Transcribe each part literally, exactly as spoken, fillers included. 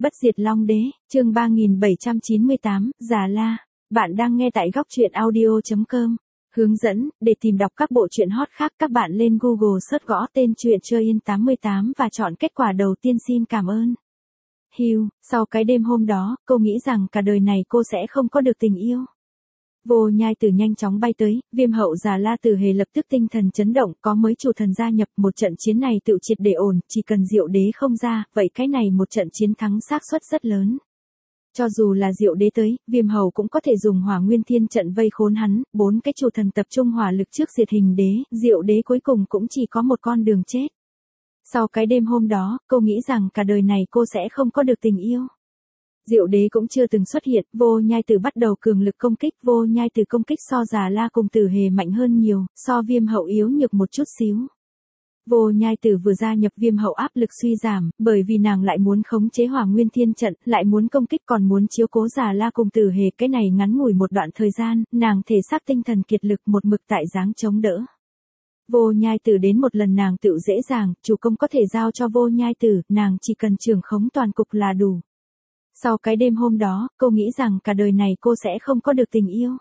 Bất diệt Long Đế, chương ba nghìn bảy trăm chín mươi tám, Già La. Bạn đang nghe tại góc truyện audio chấm com. Hướng dẫn, để tìm đọc các bộ truyện hot khác các bạn lên Google search gõ tên truyện Chơi Yên tám mươi tám và chọn kết quả đầu tiên. Xin cảm ơn. Hiu, sau cái đêm hôm đó, cô nghĩ rằng cả đời này cô sẽ không có được tình yêu. Vô Nhai Tử nhanh chóng bay tới, Viêm hậu Già La Tử Hề lập tức tinh thần chấn động, có mấy chủ thần gia nhập, một trận chiến này tự triệt để ổn, chỉ cần Diệu Đế không ra, vậy cái này một trận chiến thắng xác suất rất lớn. Cho dù là Diệu Đế tới, Viêm hậu cũng có thể dùng Hỏa Nguyên Thiên trận vây khốn hắn, bốn cái chủ thần tập trung hỏa lực trước diệt Hình Đế, Diệu Đế cuối cùng cũng chỉ có một con đường chết. Sau cái đêm hôm đó, cô nghĩ rằng cả đời này cô sẽ không có được tình yêu. Diệu Đế cũng chưa từng xuất hiện, Vô Nhai Tử bắt đầu cường lực công kích, Vô Nhai Tử công kích so Già La cùng Tử Hề mạnh hơn nhiều, so Viêm hậu yếu nhược một chút xíu. Vô Nhai Tử vừa gia nhập, Viêm hậu áp lực suy giảm, bởi vì nàng lại muốn khống chế Hỏa Nguyên Thiên trận, lại muốn công kích còn muốn chiếu cố Già La cùng Tử Hề, cái này ngắn ngủi một đoạn thời gian, nàng thể xác tinh thần kiệt lực một mực tại dáng chống đỡ. Vô Nhai Tử đến một lần nàng tự dễ dàng, chủ công có thể giao cho Vô Nhai Tử, nàng chỉ cần trưởng khống toàn cục là đủ. Sau cái đêm hôm đó, cô nghĩ rằng cả đời này cô sẽ không có được tình yêu.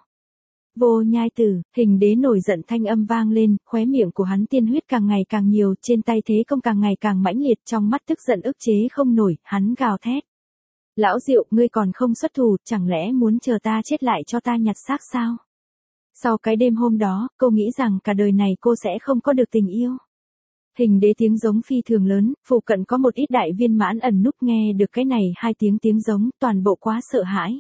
Vô Nhai Tử, Hình Đế nổi giận thanh âm vang lên, khóe miệng của hắn tiên huyết càng ngày càng nhiều, trên tay thế công càng ngày càng mãnh liệt, trong mắt tức giận ức chế không nổi, hắn gào thét. Lão Diệu, ngươi còn không xuất thủ, chẳng lẽ muốn chờ ta chết lại cho ta nhặt xác sao? Sau cái đêm hôm đó, cô nghĩ rằng cả đời này cô sẽ không có được tình yêu. Hình Đế tiếng giống phi thường lớn, phụ cận có một ít đại viên mãn ẩn núp nghe được cái này hai tiếng tiếng giống, toàn bộ quá sợ hãi.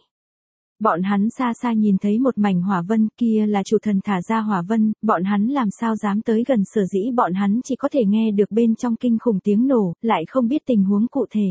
Bọn hắn xa xa nhìn thấy một mảnh hỏa vân, kia là chủ thần thả ra hỏa vân, bọn hắn làm sao dám tới gần, sở dĩ bọn hắn chỉ có thể nghe được bên trong kinh khủng tiếng nổ, lại không biết tình huống cụ thể.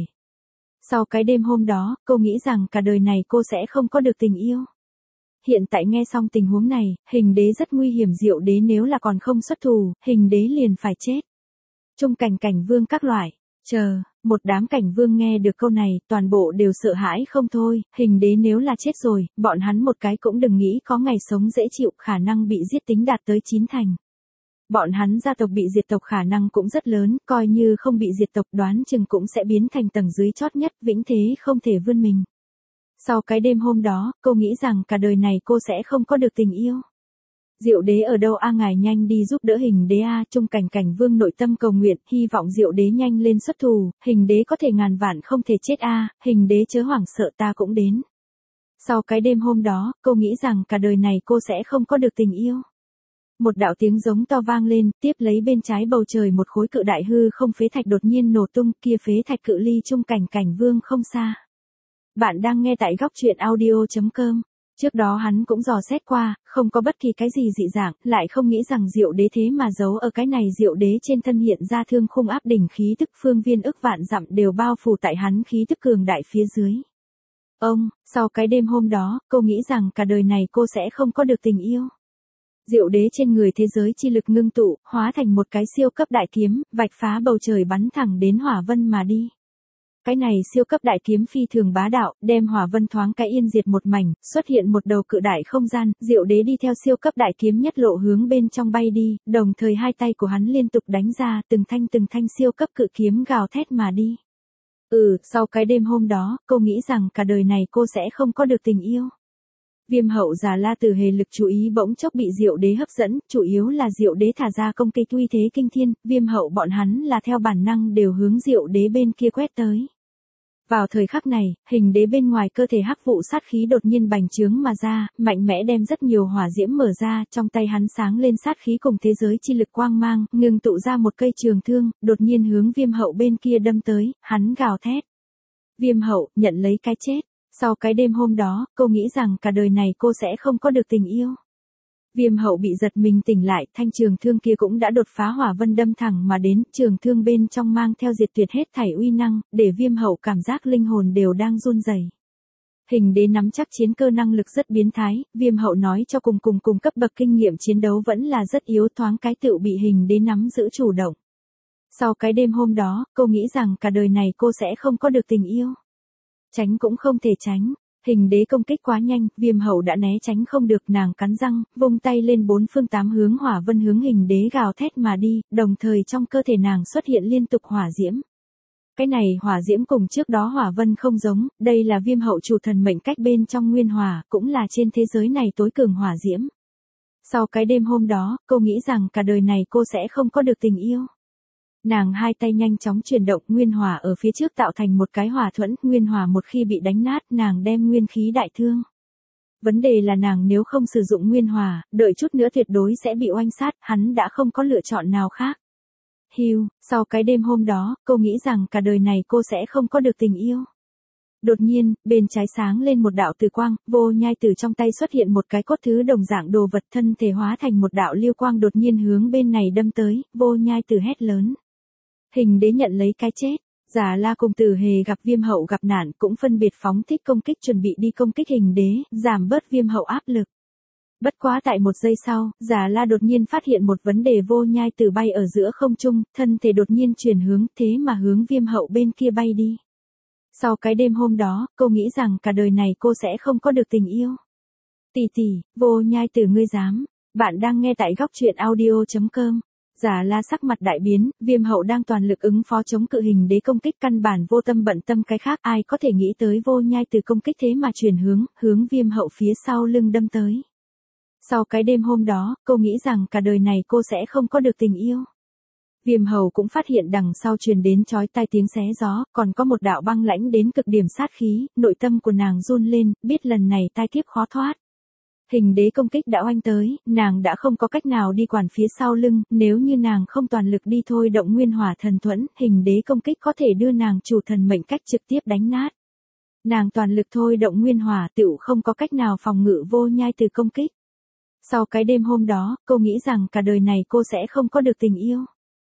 Sau cái đêm hôm đó, cô nghĩ rằng cả đời này cô sẽ không có được tình yêu. Hiện tại nghe xong tình huống này, Hình Đế rất nguy hiểm, Diệu Đế nếu là còn không xuất thủ, Hình Đế liền phải chết. Trung cảnh cảnh vương các loại, chờ, một đám cảnh vương nghe được câu này, toàn bộ đều sợ hãi không thôi, Hình Đế nếu là chết rồi, bọn hắn một cái cũng đừng nghĩ có ngày sống dễ chịu, khả năng bị giết tính đạt tới chín thành. Bọn hắn gia tộc bị diệt tộc khả năng cũng rất lớn, coi như không bị diệt tộc đoán chừng cũng sẽ biến thành tầng dưới chót nhất, vĩnh thế không thể vươn mình. Sau cái đêm hôm đó, cô nghĩ rằng cả đời này cô sẽ không có được tình yêu. Diệu Đế ở đâu a, ngài nhanh đi giúp đỡ Hình Đế a, Trung cảnh cảnh vương nội tâm cầu nguyện, hy vọng Diệu Đế nhanh lên xuất thủ, Hình Đế có thể ngàn vạn không thể chết a, Hình Đế chớ hoảng sợ, ta cũng đến. Sau cái đêm hôm đó, cô nghĩ rằng cả đời này cô sẽ không có được tình yêu. Một đạo tiếng giống to vang lên, tiếp lấy bên trái bầu trời một khối cự đại hư không phế thạch đột nhiên nổ tung, kia phế thạch cự ly Trung cảnh cảnh vương không xa. Bạn đang nghe tại góc truyện audio chấm com. Trước đó hắn cũng dò xét qua, không có bất kỳ cái gì dị dạng, lại không nghĩ rằng Diệu Đế thế mà giấu ở cái này. Diệu Đế trên thân hiện ra thương khung áp đỉnh khí tức, phương viên ức vạn dặm đều bao phủ tại hắn khí tức cường đại phía dưới. Ông, sau cái đêm hôm đó, cô nghĩ rằng cả đời này cô sẽ không có được tình yêu. Diệu Đế trên người thế giới chi lực ngưng tụ, hóa thành một cái siêu cấp đại kiếm, vạch phá bầu trời bắn thẳng đến hỏa vân mà đi. Cái này siêu cấp đại kiếm phi thường bá đạo, đem hỏa vân thoáng cái yên diệt một mảnh, xuất hiện một đầu cự đại không gian, Diệu Đế đi theo siêu cấp đại kiếm nhất lộ hướng bên trong bay đi, đồng thời hai tay của hắn liên tục đánh ra, từng thanh từng thanh siêu cấp cự kiếm gào thét mà đi. Ừ, sau cái đêm hôm đó, cô nghĩ rằng cả đời này cô sẽ không có được tình yêu. Viêm hậu Già La Tử Hề lực chú ý bỗng chốc bị Diệu Đế hấp dẫn, chủ yếu là Diệu Đế thả ra công kích uy thế kinh thiên, Viêm hậu bọn hắn là theo bản năng đều hướng Diệu Đế bên kia quét tới. Vào thời khắc này, Hình Đế bên ngoài cơ thể hắc vụ sát khí đột nhiên bành trướng mà ra, mạnh mẽ đem rất nhiều hỏa diễm mở ra, trong tay hắn sáng lên sát khí cùng thế giới chi lực quang mang, ngừng tụ ra một cây trường thương, đột nhiên hướng Viêm hậu bên kia đâm tới, hắn gào thét. Viêm hậu, nhận lấy cái chết. Sau cái đêm hôm đó, cô nghĩ rằng cả đời này cô sẽ không có được tình yêu. Viêm hậu bị giật mình tỉnh lại, thanh trường thương kia cũng đã đột phá hỏa vân đâm thẳng mà đến, trường thương bên trong mang theo diệt tuyệt hết thảy uy năng, để Viêm hậu cảm giác linh hồn đều đang run rẩy. Hình Đế nắm chắc chiến cơ năng lực rất biến thái, Viêm hậu nói cho cùng cùng cùng cấp bậc kinh nghiệm chiến đấu vẫn là rất yếu, thoáng cái tựu bị Hình Đế nắm giữ chủ động. Sau cái đêm hôm đó, cô nghĩ rằng cả đời này cô sẽ không có được tình yêu. Tránh cũng không thể tránh. Hình Đế công kích quá nhanh, Viêm hậu đã né tránh không được, nàng cắn răng, vung tay lên bốn phương tám hướng hỏa vân hướng Hình Đế gào thét mà đi, đồng thời trong cơ thể nàng xuất hiện liên tục hỏa diễm. Cái này hỏa diễm cùng trước đó hỏa vân không giống, đây là viêm hậu chủ thần mệnh cách bên trong nguyên hỏa, cũng là trên thế giới này tối cường hỏa diễm. Sau cái đêm hôm đó, cô nghĩ rằng cả đời này cô sẽ không có được tình yêu. Nàng hai tay nhanh chóng chuyển động, nguyên hỏa ở phía trước tạo thành một cái hỏa thuẫn, nguyên hỏa một khi bị đánh nát, nàng đem nguyên khí đại thương. Vấn đề là nàng nếu không sử dụng nguyên hỏa, đợi chút nữa tuyệt đối sẽ bị oanh sát, hắn đã không có lựa chọn nào khác. Hiu, sau cái đêm hôm đó, cô nghĩ rằng cả đời này cô sẽ không có được tình yêu. Đột nhiên, bên trái sáng lên một đạo từ quang, Vô Nhai Tử trong tay xuất hiện một cái cốt thứ đồng dạng đồ vật, thân thể hóa thành một đạo lưu quang đột nhiên hướng bên này đâm tới, Vô Nhai Tử hét lớn. Hình đế nhận lấy cái chết, Già La cùng Tử Hề gặp viêm hậu gặp nạn cũng phân biệt phóng thích công kích chuẩn bị đi công kích hình đế, giảm bớt viêm hậu áp lực. Bất quá tại một giây sau, Già La đột nhiên phát hiện một vấn đề, Vô Nhai Tử bay ở giữa không trung, thân thể đột nhiên chuyển hướng, thế mà hướng viêm hậu bên kia bay đi. Sau cái đêm hôm đó, cô nghĩ rằng cả đời này cô sẽ không có được tình yêu. Tỷ tỷ, Vô Nhai Tử ngươi dám, bạn đang nghe tại góc truyện audio chấm com. Già La sắc mặt đại biến, viêm hậu đang toàn lực ứng phó chống cự hình đế công kích, căn bản vô tâm bận tâm cái khác, ai có thể nghĩ tới Vô Nhai Tử công kích thế mà chuyển hướng, hướng viêm hậu phía sau lưng đâm tới. Sau cái đêm hôm đó, cô nghĩ rằng cả đời này cô sẽ không có được tình yêu. Viêm hầu cũng phát hiện đằng sau truyền đến chói tai tiếng xé gió, còn có một đạo băng lãnh đến cực điểm sát khí, nội tâm của nàng run lên, biết lần này tai kiếp khó thoát. Hình đế công kích đã oanh tới, nàng đã không có cách nào đi quản phía sau lưng, nếu như nàng không toàn lực đi thôi động nguyên hỏa thần thuẫn, hình đế công kích có thể đưa nàng chủ thần mệnh cách trực tiếp đánh nát. Nàng toàn lực thôi động nguyên hỏa tựu không có cách nào phòng ngự Vô Nhai Tử công kích. Sau cái đêm hôm đó, cô nghĩ rằng cả đời này cô sẽ không có được tình yêu.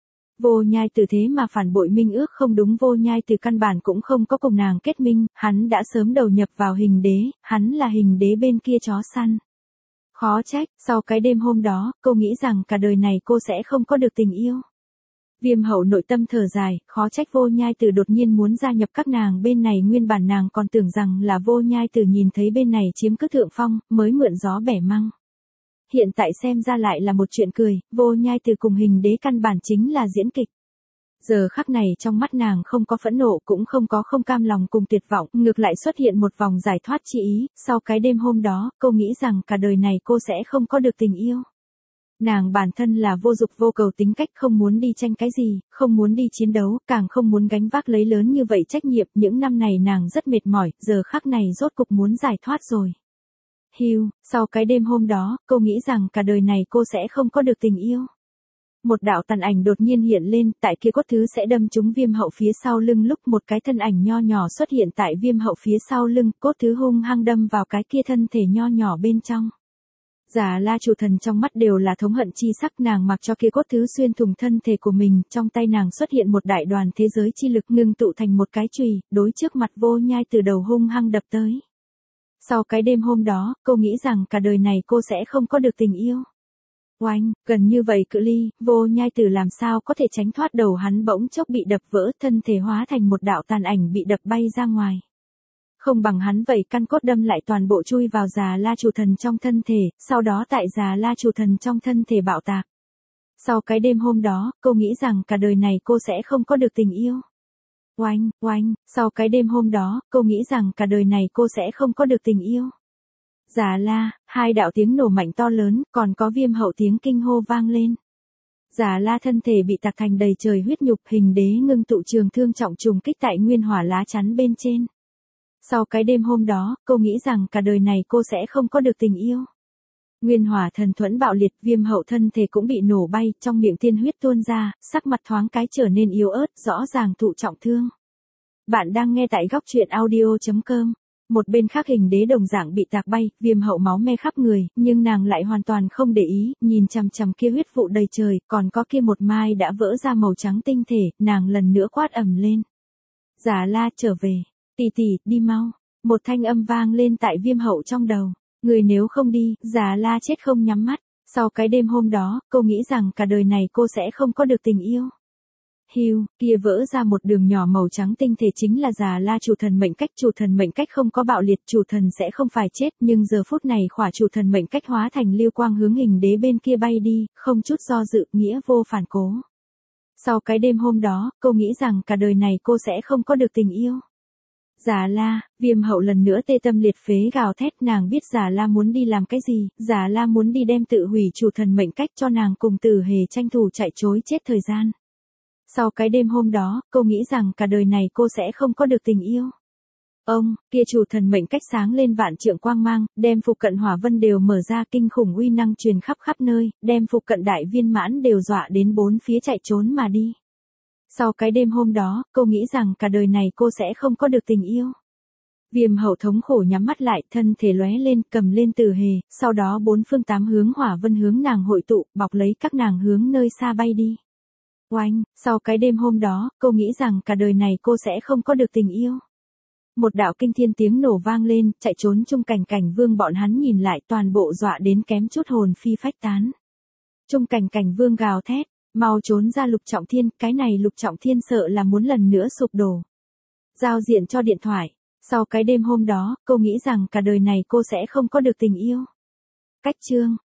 Vô Nhai Tử thế mà phản bội minh ước, không đúng, Vô Nhai Tử căn bản cũng không có cùng nàng kết minh, hắn đã sớm đầu nhập vào hình đế, hắn là hình đế bên kia chó săn. Khó trách, sau cái đêm hôm đó, cô nghĩ rằng cả đời này cô sẽ không có được tình yêu. Viêm hậu nội tâm thở dài, khó trách Vô Nhai Tử đột nhiên muốn gia nhập các nàng bên này, nguyên bản nàng còn tưởng rằng là Vô Nhai Tử nhìn thấy bên này chiếm cứ thượng phong, mới mượn gió bẻ măng. Hiện tại xem ra lại là một chuyện cười, Vô Nhai Tử cùng hình đế căn bản chính là diễn kịch. Giờ khắc này trong mắt nàng không có phẫn nộ, cũng không có không cam lòng cùng tuyệt vọng, ngược lại xuất hiện một vòng giải thoát chi ý, sau cái đêm hôm đó, cô nghĩ rằng cả đời này cô sẽ không có được tình yêu. Nàng bản thân là vô dục vô cầu tính cách, không muốn đi tranh cái gì, không muốn đi chiến đấu, càng không muốn gánh vác lấy lớn như vậy trách nhiệm, những năm này nàng rất mệt mỏi, giờ khắc này rốt cục muốn giải thoát rồi. Hiu, sau cái đêm hôm đó, cô nghĩ rằng cả đời này cô sẽ không có được tình yêu. Một đạo tàn ảnh đột nhiên hiện lên, tại kia cốt thứ sẽ đâm trúng viêm hậu phía sau lưng, lúc một cái thân ảnh nho nhỏ xuất hiện tại viêm hậu phía sau lưng, cốt thứ hung hăng đâm vào cái kia thân thể nho nhỏ bên trong. Già La chủ thần trong mắt đều là thống hận chi sắc, nàng mặc cho kia cốt thứ xuyên thủng thân thể của mình, trong tay nàng xuất hiện một đại đoàn thế giới chi lực ngưng tụ thành một cái chùy, đối trước mặt Vô Nhai từ đầu hung hăng đập tới. Sau cái đêm hôm đó, cô nghĩ rằng cả đời này cô sẽ không có được tình yêu. Oanh, gần như vậy cự ly, Vô Nhai Tử làm sao có thể tránh thoát, đầu hắn bỗng chốc bị đập vỡ, thân thể hóa thành một đạo tàn ảnh bị đập bay ra ngoài. Không bằng hắn vậy, căn cốt đâm lại toàn bộ chui vào Già La chủ thần trong thân thể, sau đó tại Già La chủ thần trong thân thể bạo tạc. Sau cái đêm hôm đó, cô nghĩ rằng cả đời này cô sẽ không có được tình yêu. Oanh, oanh, sau cái đêm hôm đó, cô nghĩ rằng cả đời này cô sẽ không có được tình yêu. Già La, hai đạo tiếng nổ mạnh to lớn, còn có viêm hậu tiếng kinh hô vang lên. Già La thân thể bị tạc thành đầy trời huyết nhục, hình đế ngưng tụ trường thương trọng trùng kích tại nguyên hỏa lá chắn bên trên. Sau cái đêm hôm đó, cô nghĩ rằng cả đời này cô sẽ không có được tình yêu. Nguyên hỏa thần thuẫn bạo liệt, viêm hậu thân thể cũng bị nổ bay, trong miệng tiên huyết tuôn ra, sắc mặt thoáng cái trở nên yếu ớt, rõ ràng thụ trọng thương. Bạn đang nghe tại góc truyện audio chấm com. Một bên khác hình đế đồng dạng bị tạc bay, viêm hậu máu me khắp người, nhưng nàng lại hoàn toàn không để ý, nhìn chằm chằm kia huyết vụ đầy trời, còn có kia một mai đã vỡ ra màu trắng tinh thể, nàng lần nữa quát ầm lên. Già La trở về, tỷ tỷ, đi mau. Một thanh âm vang lên tại viêm hậu trong đầu. Người nếu không đi, Già La chết không nhắm mắt. Sau cái đêm hôm đó, cô nghĩ rằng cả đời này cô sẽ không có được tình yêu. Hiu, kia vỡ ra một đường nhỏ màu trắng tinh thể chính là Già La chủ thần mệnh cách, chủ thần mệnh cách không có bạo liệt, chủ thần sẽ không phải chết, nhưng giờ phút này khỏa chủ thần mệnh cách hóa thành lưu quang hướng hình đế bên kia bay đi, không chút do dự, nghĩa vô phản cố. Sau cái đêm hôm đó, cô nghĩ rằng cả đời này cô sẽ không có được tình yêu. Già La, Viêm Hậu lần nữa tê tâm liệt phế gào thét, nàng biết Già La muốn đi làm cái gì, Già La muốn đi đem tự hủy chủ thần mệnh cách cho nàng cùng Tử Hề tranh thủ chạy trối chết thời gian. Sau cái đêm hôm đó, cô nghĩ rằng cả đời này cô sẽ không có được tình yêu. Ông, kia chủ thần mệnh cách sáng lên vạn trượng quang mang, đem phụ cận hỏa vân đều mở ra, kinh khủng uy năng truyền khắp khắp nơi, đem phụ cận đại viên mãn đều dọa đến bốn phía chạy trốn mà đi. Sau cái đêm hôm đó, cô nghĩ rằng cả đời này cô sẽ không có được tình yêu. Viêm Hậu thống khổ nhắm mắt lại, thân thể lóe lên, cầm lên Tử Hề, sau đó bốn phương tám hướng hỏa vân hướng nàng hội tụ, bọc lấy các nàng hướng nơi xa bay đi. Oanh, sau cái đêm hôm đó, cô nghĩ rằng cả đời này cô sẽ không có được tình yêu. Một đạo kinh thiên tiếng nổ vang lên, chạy trốn Trung Cảnh Cảnh Vương bọn hắn nhìn lại, toàn bộ dọa đến kém chút hồn phi phách tán. Trung Cảnh Cảnh Vương gào thét, mau trốn ra Lục Trọng Thiên, cái này Lục Trọng Thiên sợ là muốn lần nữa sụp đổ. Giao diện cho điện thoại. Sau cái đêm hôm đó, cô nghĩ rằng cả đời này cô sẽ không có được tình yêu. Cách chương.